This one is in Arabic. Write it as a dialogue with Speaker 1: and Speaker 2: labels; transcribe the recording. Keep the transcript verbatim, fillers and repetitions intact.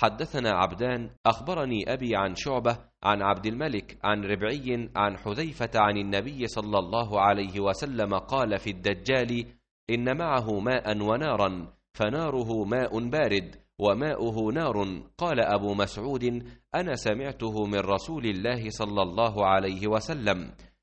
Speaker 1: حدثنا عبدان أخبرني أبي عن شعبة عن عبد الملك عن ربعي عن حذيفة عن النبي صلى الله عليه وسلم قال في الدجال: إن معه ماء ونارا، فناره ماء بارد وماؤه نار. قال أبو مسعود: أنا سمعته من رسول الله صلى الله عليه وسلم.